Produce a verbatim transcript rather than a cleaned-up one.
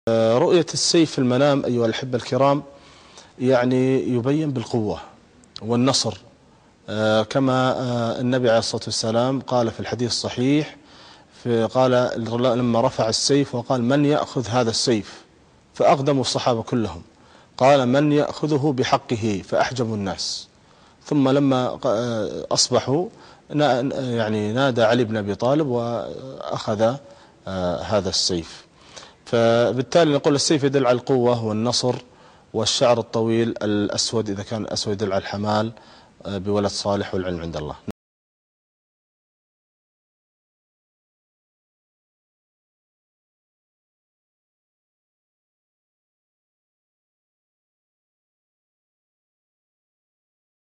رؤية السيف في المنام أيها الأحبة الكرام يعني يبين بالقوة والنصر، كما النبي عليه الصلاة والسلام قال في الحديث الصحيح، قال لما رفع السيف وقال: من يأخذ هذا السيف؟ فأقدموا الصحابة كلهم، قال: من يأخذه بحقه؟ فأحجموا الناس. ثم لما أصبحوا يعني نادى علي بن أبي طالب وأخذ هذا السيف. فبالتالي نقول السيف يدل على القوة والنصر، والشعر الطويل الأسود إذا كان الأسود يدل على الحمال بولد صالح والعلم عند الله.